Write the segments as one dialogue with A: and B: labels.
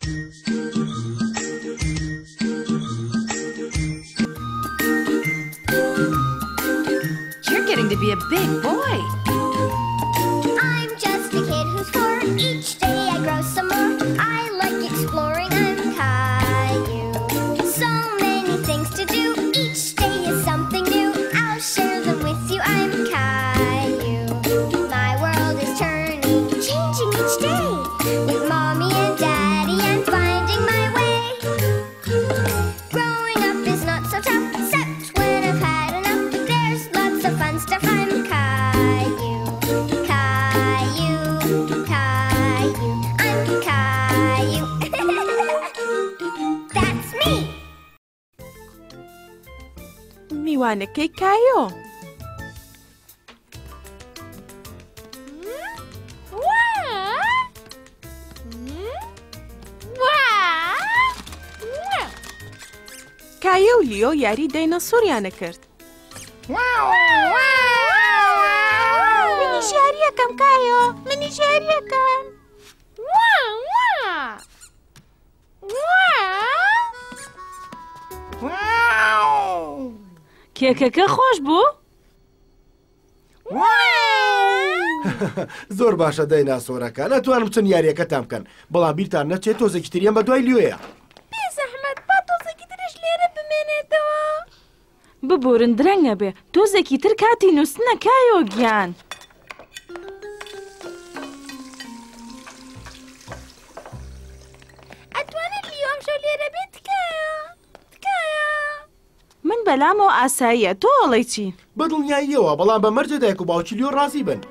A: You're getting to be a big boy.
B: I'm just a kid who's 4. Each day I grow some more. I like exploring. I'm Caillou. So many things to do. Each day is something new. I'll share them with you. I'm Caillou. My world is turning, changing each day. With mommy and daddy, I'm finding my way. Growing up is not so tough, except when I've had enough. There's lots of fun stuff. I'm Caillou. Caillou, Caillou, I'm Caillou. That's me.
C: میوانەکەی کایۆ. کایۆ و لیۆ یاری دایناسۆریانە کرد. منیش یاریەکەم کایۆ، منیش یاریەکەم.
D: کێکەکە خۆش بوو؟
E: زۆر باشە دایناسۆرەکە، نەتوانم چەند یاریەکەتان بکەن، بەڵام بیرتان نەچێت تۆزێکی تریان بە دوای لیۆیە.
C: بێزەحمەت با تۆزێکی ترش لێرە بمێنێتەوە.
D: ببورن درەنگە بێ، تۆزێکی تر کاتی نووسنە کایۆ گیان.
C: ئەتوانێت لیۆ ئەمشەو لێرە بێت تکایە؟ تکایە؟
D: من بەلامەوە ئاساییە، تۆ ئەڵەی چی؟
E: بەدڵنیاییەوە، بەڵام بە مەرجە دایک و باوکی لیۆ ڕازی بن.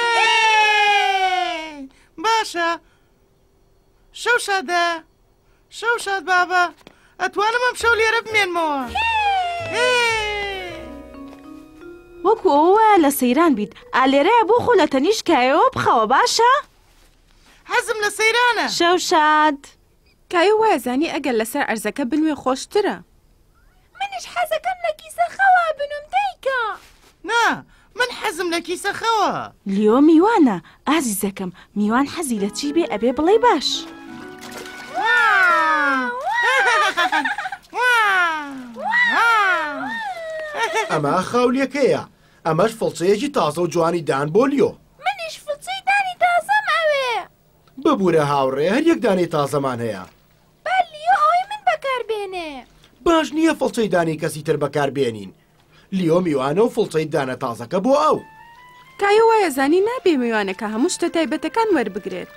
F: باشە شەوشادە شەوشاد بابە ئەتوانم ئەم شەو لێرە بمێنمەوە.
D: وەکو ئەوە لە سەیران بیت، ئالێرەیە بۆ خۆ لە تەنیشت کایەوە بخەوە باشە؟
F: حەزم لە سەیرانە.
D: شەوشاد
C: کایۆ وایە زانی ئەگەر لەسەر ئەرزەکە بنوێ خۆشترە. منیش حەزەکەم لە کیسە خەوا بنوم دایکە.
F: نا من حەزم لە کیسە خەوە.
D: لیۆ میوانە، ئازیزەکەم، میوان حەزی لە چی بێ ئەبێ بڵێ باش.
E: ئەمە خاولیەکەیە، ئەمەش فڵچەیەکی تازە و جوانی دان بۆ لیۆ.
C: منیش فڵچەی دانی تازەم ئەوێ.
E: ببوورە هاوڕێ، هەر یەک دانەی تازەمان هەیە.
C: با لیۆ ئەوەی من بەکاربێنێ.
E: باش نییە فڵچەی دانی کەسی تر بەکاربێنین. لیۆ میوانە و فڵچەی دانە تازەکە بۆ ئەو.
C: کایۆ وایە زانی نابێ میوانەکە هەموو شتە تایبەتەکان وەربگرێت.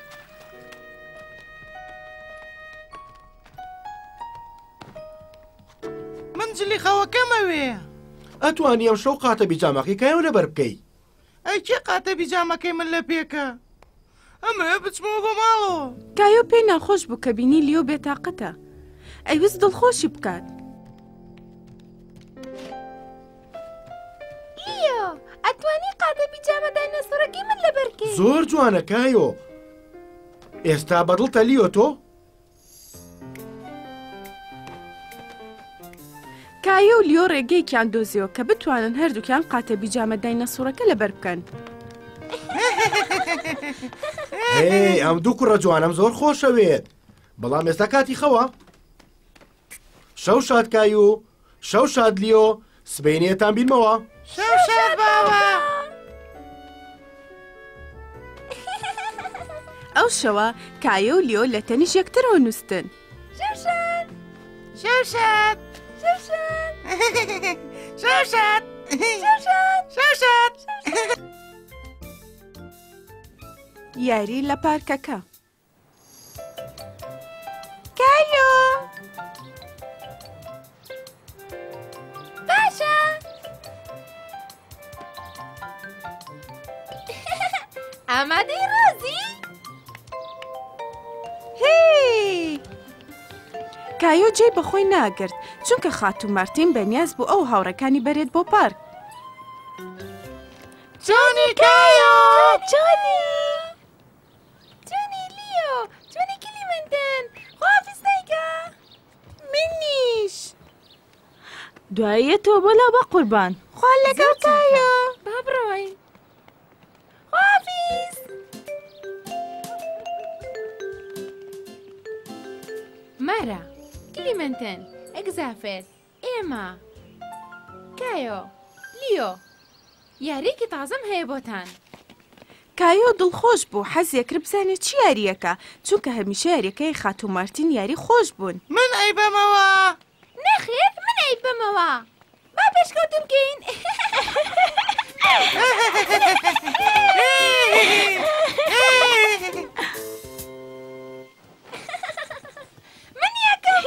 F: من جلی خەوەکەمەوێ.
E: ئەتوانی ئەم شەو قاتە بیجامەکەی کایۆ لەبەر بکەی.
F: ئەی کێ قاتە بیجامەکەی من لە پێکە؟ ئەمە بچمەوە بۆ ماڵەوە.
C: کایۆ پێی ناخۆش بوو کە بینی لیۆ بێتاقەتە. ئەیویست دڵخۆشی بکات. لیۆ، ئەتوانی قاتە بیجامە دایناسۆرەکەی من لەبەر بکەی؟
E: زۆر جوانە کایۆ. ئێستا بەدڵتە لیۆ تۆ؟
C: کایۆ و لیۆ ڕێگەیەکیان دۆزیەوە کە بتوانن هەردووکیان قاتە بیجامە دایناسۆرەکە لەبەر بکەن.
E: هێ، ئەم دوو کوڕە جوانم زۆر خۆشەوێت، بەڵام ئێستا کاتی خەوە. شەوشاد کایۆ، شەوشاد لیۆ، سبەینێتان بینمەوە.
F: شەوشاد بابە.
C: ئەو شەوە کایۆ و لیۆ لە تەنیش یەکترەوە نووسن. شەوشاد!
F: شەوشاد!
C: شەوشاد!
F: شەوشاد!
C: شەوشاد!
F: شەوشاد!
C: یاری لە پارکەکە. کایۆ! باشە! ئامادەی ڕازی؟ هی! کایۆ جێی بەخۆی ناگرت چونکە خاتوو مارتین بەنیاز بوو ئەو هاوڕەکانی بەرێت بۆ پارک.
F: جۆنی کایۆ!
C: جۆنی! جۆنی لیۆ! جۆنی کلیمەندەن! خۆحافیز دایکە! منیش!
D: دواییە تۆ بەلا بە قوربان.
C: خوا لەگەڵ کایۆ! با بڕۆین. خۆحافیز!
A: مارا، کلیمەنتن، ئەگزافێر، ئێمە، کایۆ، لیۆ، یاریەکی تازەم هەیە بۆتان.
C: کایۆ دڵخۆش بوو حەزیە کرد بزانێت چی یاریەکە چونکە هەمیشە یاریەکەی خات و مارتین یاری خۆش بوون.
F: من ئەیبەمەوە.
A: نەخێر من ئەیبەمەوە. با پێشکەوتم بکەین. من یەکەم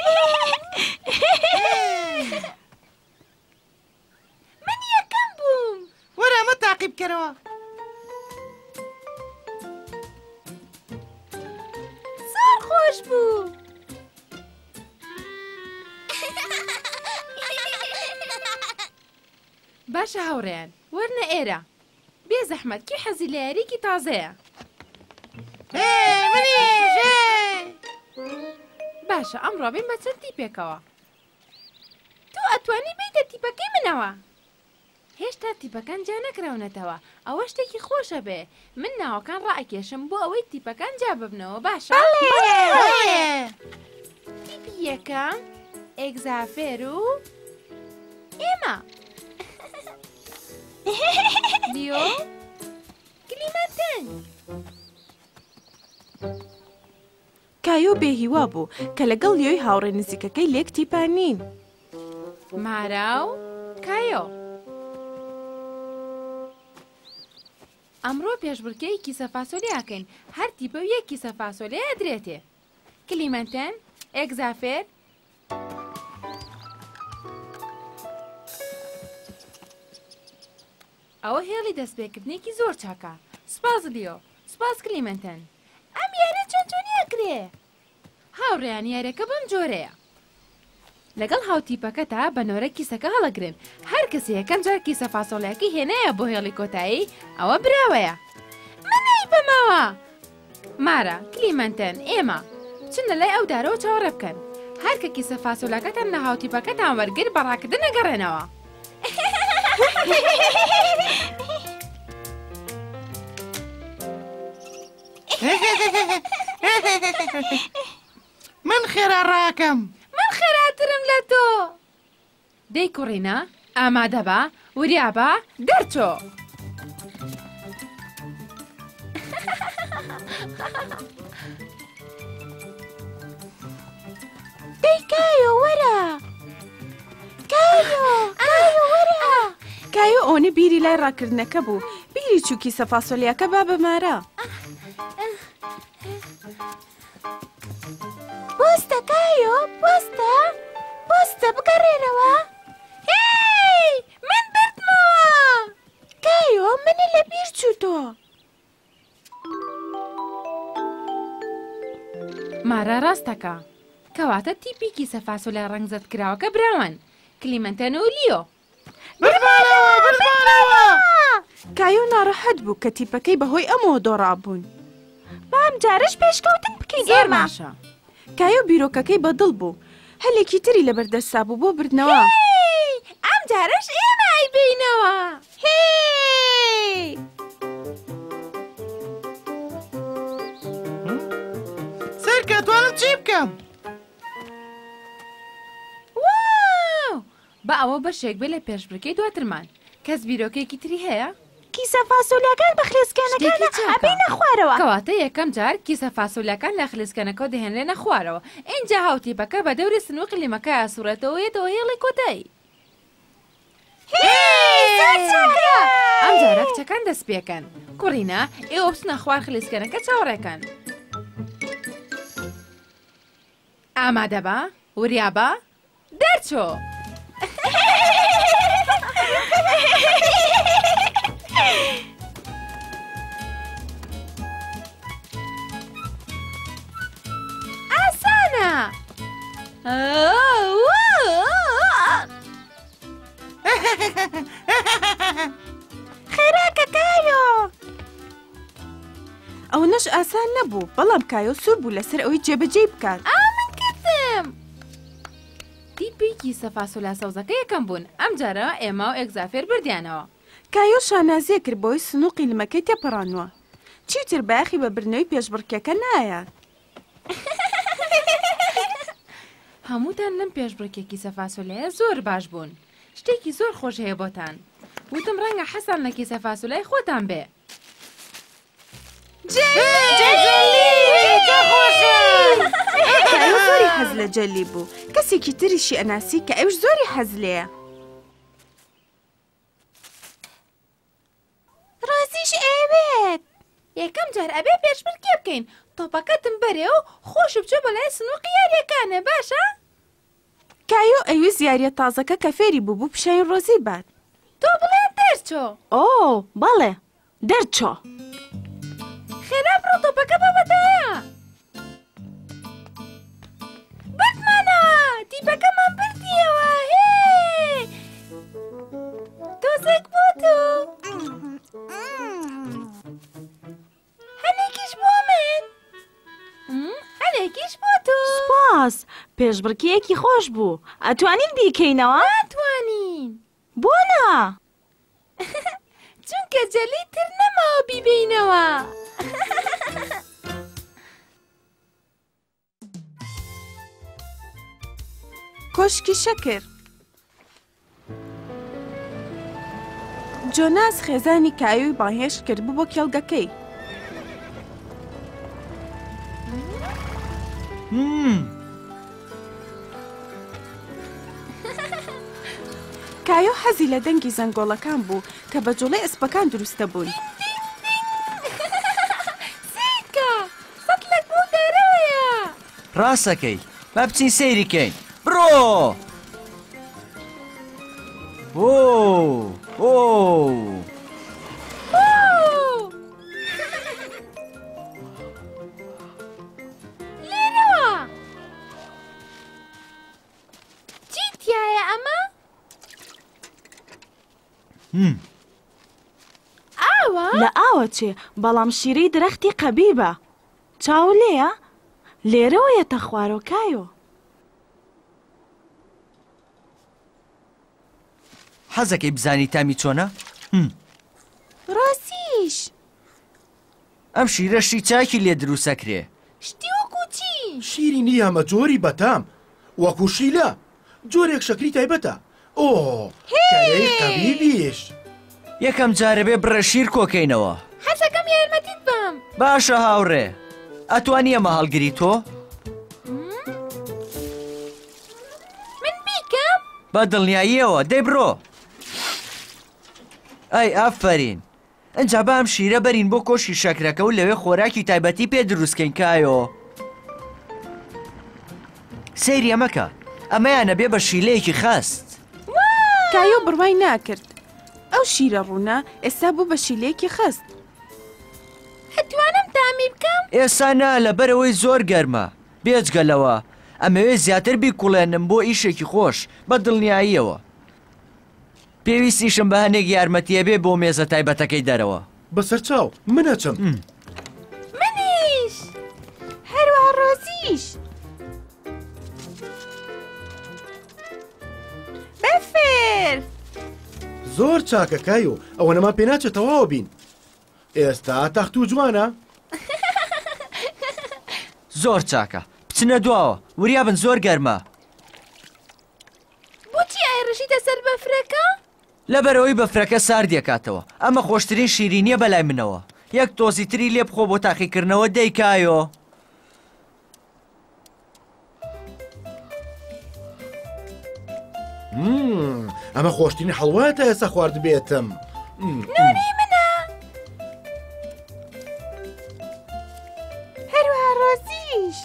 A: بووم.
F: وەرە ئەمە تاقیب کەرەوە.
A: زۆر خۆش بوو. باشە هاوڕێیان وەرنە ئێرە بێ زەحمەت کی حەزی لە یاریکی تازەیە.
F: منیش.
A: باشە ئەمڕۆ بین بە چەند تیپێکەوە. تۆ ئەتوانی بیتە تیپەکەی منەوە. هێشتا تیپەکان جا نەکراونەتەوە ئەوە شتێکی خۆشە بێ. من ناوەکان ڕائکێشم بۆ ئەوەی تیپەکان جا ببنەوە. باشە تیپی یەکەم ئێگزافێر و ئێمە. لیۆ کلیمەنتن.
C: کایۆ بێهیوا بوو کە لەگەڵ لیۆی هاوڕێ نزیکەکەی لێک تیپان نین.
A: مارا و کایۆ ئەمڕۆ پێشبڕکێی کیسە فاسۆلیاکەین. هەر تیپە و یەک کیسە فاسۆلیا ئەدرێتێ. کلیمەنتن، ئێگزافێر، ئەوە هێڵی دەستپێکردنێکی زۆر چاکە. سپاس لیۆ، سپاس کلیمەنتن. ئەم یارە چۆن ئەکرێ؟ هاوڕێیان یارەکە بەم جۆرەیە. لەگەڵ هاوتیپەکەتا بەنۆرە کیسەکە هەڵەگرن. هەر کەسی یەکەم جار کیسە فاسۆلیاکەی هێنایە بۆ هێڵی کۆتایی ئەوە براوەیە. من ئەیبەمەوە. مارە، کلیمەنتن، ئێمە بچنە لای ئەو دارەوە چاوەڕێ بکەن. هەر کە کیسە فاسۆلیاکەتان لە هاوتیپەکەتان وەرگر بەڕاکردن نەگەڕێنەوە.
F: من خێرا ڕاکەم.
A: من خێراترم لە تۆ. دەی کوڕینە ئامادە بە وریا بە دەرچۆ.
C: دەی کایۆ وەرە. کایۆ وەرە. کایۆ ئەوە بیری لای ڕاکردنەکە بوو. بیری چوو کیسە فاسۆلیاکە با بە مارە. بۆستە کایۆ، بۆستە بگەڕێنەوە.
A: هی من بردمەوە.
C: کایۆ منە لە بیر چوو تۆ.
A: مارە ڕاستەکە. کەواتە تیپی کیسە فاسۆلیا ڕەنگزەت کراوەکە براون. کلیمەنتن و لیۆ.
F: بردمانەوە.
C: کایۆ ناڕەحەت بوو کە تیپەکەی بەهۆی ئەمەوە دۆڕابوون.
D: بام جارش پێشکەوتن بکەین ئێمە.
A: ماشە.
C: کایۆ بیرۆکەکەی بەدڵ بوو. هەلێکی تری لەبەردەستا بوو بۆ بردنەوە.
A: ئەم جارش ئێمە ئەیبینەوە.
F: سەرکە توانم چی بکەم؟
A: واو! بە ئەوە بەشێک بێ لە پێشبڕکەی دواترمان. کەس بیرۆکێکی تری هەیە؟
D: کیسە فاسۆلیاکان بە خلێسکانەکانە ئەبینە خوارەوە.
A: کەواتە یەکەم جار کیسە فاسۆلیاکان لە خلێسکانەکە دەهێنرێنە خوارەوە. ئینجا هاوتیپەکە بە دەوری سنووقی لیمەکە ئاسوورەتەوە یێتەوە هێڵی کۆتایی. ئەم جارە کچەکان دەست پێکەن. کوڕینە ئێوە بچنە خوار خلێسکانەکە چاوەڕێکەن. ئامادە بە وریا بە دەرچۆ. ئاسانە.
C: خێراکە کایۆ. ئەو نەش ئاسان نەبوو بەڵام کایۆ سوور بوو لەسەر ئەوەی جێبەجێ بکات.
A: من کردم. تیپی کیسە فاسۆلیا سەوزەکە یەکەم بوون. ئەم جارە ئێمە و ئێگزافێر بردیانەوە.
C: کایۆ شانازیە کرد بۆی سنووقی لمەکەی تێپەڕانوە. چیتر بەیەخی بە برنەوەی پێشبڕکێکە نایە.
A: هەمووتان لەم پێشبڕکێکی سەفاسۆلەیە زۆر باش بوون. شتێکی زۆر خۆش هەیە بۆتان. وتم ڕەنگە حەسان لە کیسە فاسۆلای خۆتان بێ.
C: کایۆ زۆری حەز لە جەلی بوو. کەسێکی تریشی ئەناسی کە ئەوش زۆری حەز لێیە.
D: ڕازیش ئەوێت.
A: یەکەم جار ئەبێ پێشبڕکێ بکەین. تۆپەکەتم بەرێ و خۆش بچۆ بەلای سنووقی یاریەکانە باشە؟
C: کایۆ ئەویست یاریە تازەکە کە فێری بوو پیشین ڕۆزی بات.
A: تۆ بڵێن دەرچۆ.
D: ئۆ بەڵێ دەرچۆ.
A: خێرا بڕۆ تۆپەکە بەبەدایە. بردمانەوە تیپەکەمان بردیەوە هێ. تۆزێک بۆ تۆ. هەنێکیش بۆ من. هەنێکیش بۆ تۆ.
D: سپاس پێشبڕکێکی خۆش بوو. ئەتوانین بیکەینەوە؟
A: ناتوانین.
D: بۆنە؟
A: چونکە جەلی تر نەماوە بیبینەوە.
C: کۆشکی شەکر. جۆناس خێزانی کایۆی باهێش کرد بوو بۆ کێڵگەکەی. کایۆ حەزی لە دەنگی زەنگۆڵەکان بوو کە بە جوڵەی ئەسپەکان دروستە بوون.
A: سیکە سەتلێک بۆ دەرەوەیە.
G: ڕاستەکەی با بچین سەیریکەین. بڕۆ!
A: لێرەوە. چی تایە ئەمە؟ ئاوە؟
D: لە ئاوە چێ بەڵام شیرەی درەختی قەبیبە. چاو لێیە؟ لێرەوەیەتە خوارۆکایۆ.
G: حەزەکەی بزانی تامی چۆنە؟
C: ڕاستیش.
G: ئەم شیرەشی چاکی لێ دروستەکرێ.
A: شتی وەکو چی؟
E: شیرینی ئەمە جۆری بەتام وەکو شیلە جۆرێک شەکری تایبەتە. ئۆ کەرەی قەبیبیش.
G: یەکەم جارە بێ بڕە شیر کۆکەینەوە.
A: حەزەکەم یارمەتیت بم.
G: باشە هاوڕێ. ئەتوانی ئەمە هەڵگری تۆ؟
A: من بیکەم؟
G: بە دڵنیاییەوە دەی بڕۆ. ئەی ئافەرین. ئەنجا بە ئەم شیرە بەرین بۆ کۆشی شەکرەکە و لەوێ خۆراکی تایبەتی پێ دروستکەین کایۆ. سەیری ئەمەکە. ئەمەیانە بێ بە شیلەیەکی خاست.
C: کایۆ بڕوای ناکرد. ئەو شیرە ڕوونا ئێستا بوو بە شیلەیەکی خست.
A: ئەتوانم تامی بکەم؟
G: ئێستا نا لەبەرەوەی زۆر گەرمە. بێجگەلەوە ئەمەوێ زیاتر بیکوڵێنم بۆ ئیشێکی خۆش بە دڵنیاییەوە. پێویستیشم بە هەنێک یارمەتیە بێ بۆ مێزە تایبەتەکەی دەرەوە.
E: بەسەر چاو منەچم.
A: منیش.
C: هەروە ڕۆزیش. بەفر.
E: زۆر چاکە کایۆ ئەوە نەما پێ ناچێتەوەوە بین. ئێستا تەخت و جوانە.
G: زۆر چاکە. بچنە دواوە. وریابن زۆر گەرمە.
A: بۆچی ئایڕژیتە سەر بەفرەکە؟
G: لەبەرەوەی بەفرەکە ساردیەکاتەوە. ئەمە خۆشترین شیرینیە بەلای منەوە. یەک تۆزی تری لێ بخۆ بۆ تاقیکردنەوە دەیکایۆ.
E: ئەمە خۆشترین هەڵوایە تا ئێستا خوارد بێتم.
A: نۆنی منە.
C: هەروە ڕۆزیش.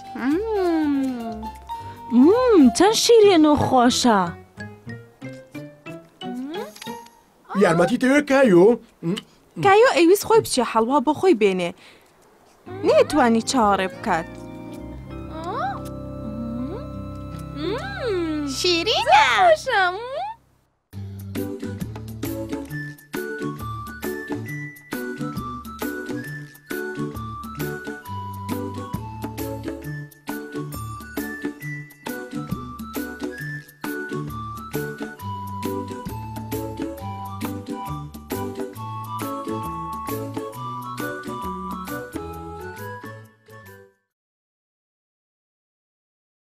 D: چەند شیرین و خۆشە.
E: یارمەتی دەوێت کایۆ؟
C: کایۆ ئەویست خۆی بچێ هەڵوا بۆ خۆی بێنێ. نێتوانی چاوەڕێ بکات.
A: شیرینە. خۆشە.